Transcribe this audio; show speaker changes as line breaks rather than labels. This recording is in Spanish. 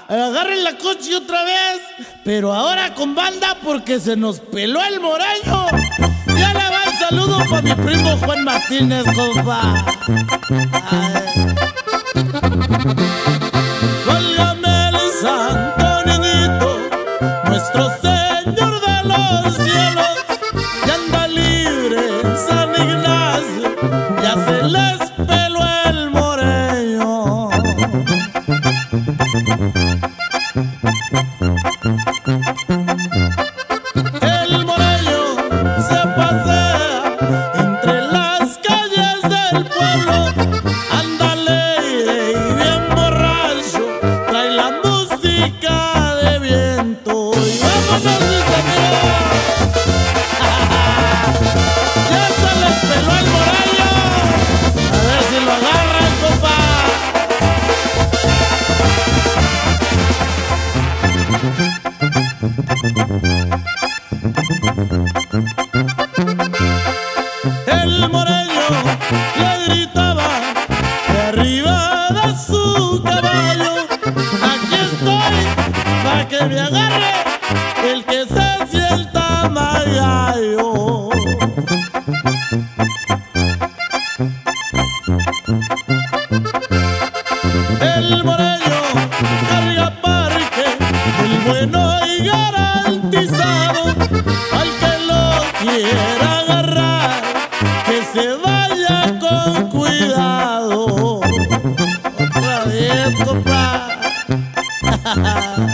agarren la coche otra vez, pero ahora con banda porque se nos peló el moreño. Ya le va el saludo para mi primo Juan Martínez, compa. Válgame el santo niñito, nuestro Señor de los cielos, ya anda libre San Ignacio, ya se les peló el moreño. El moreño se pasea entre las calles del pueblo, anda alegre y bien borracho, trae la música de viento. Y vámonos, mis amigos. Ya se les peló el moreño, a ver si lo agarran, compa. El moreño le gritaba de arriba de su caballo: aquí estoy pa' que me agarre el que se sienta magallo. El moreño carga parque, el bueno y garantizado. Al que lo quiera agarrar, que se vaya con cuidado. Otra vez, compa.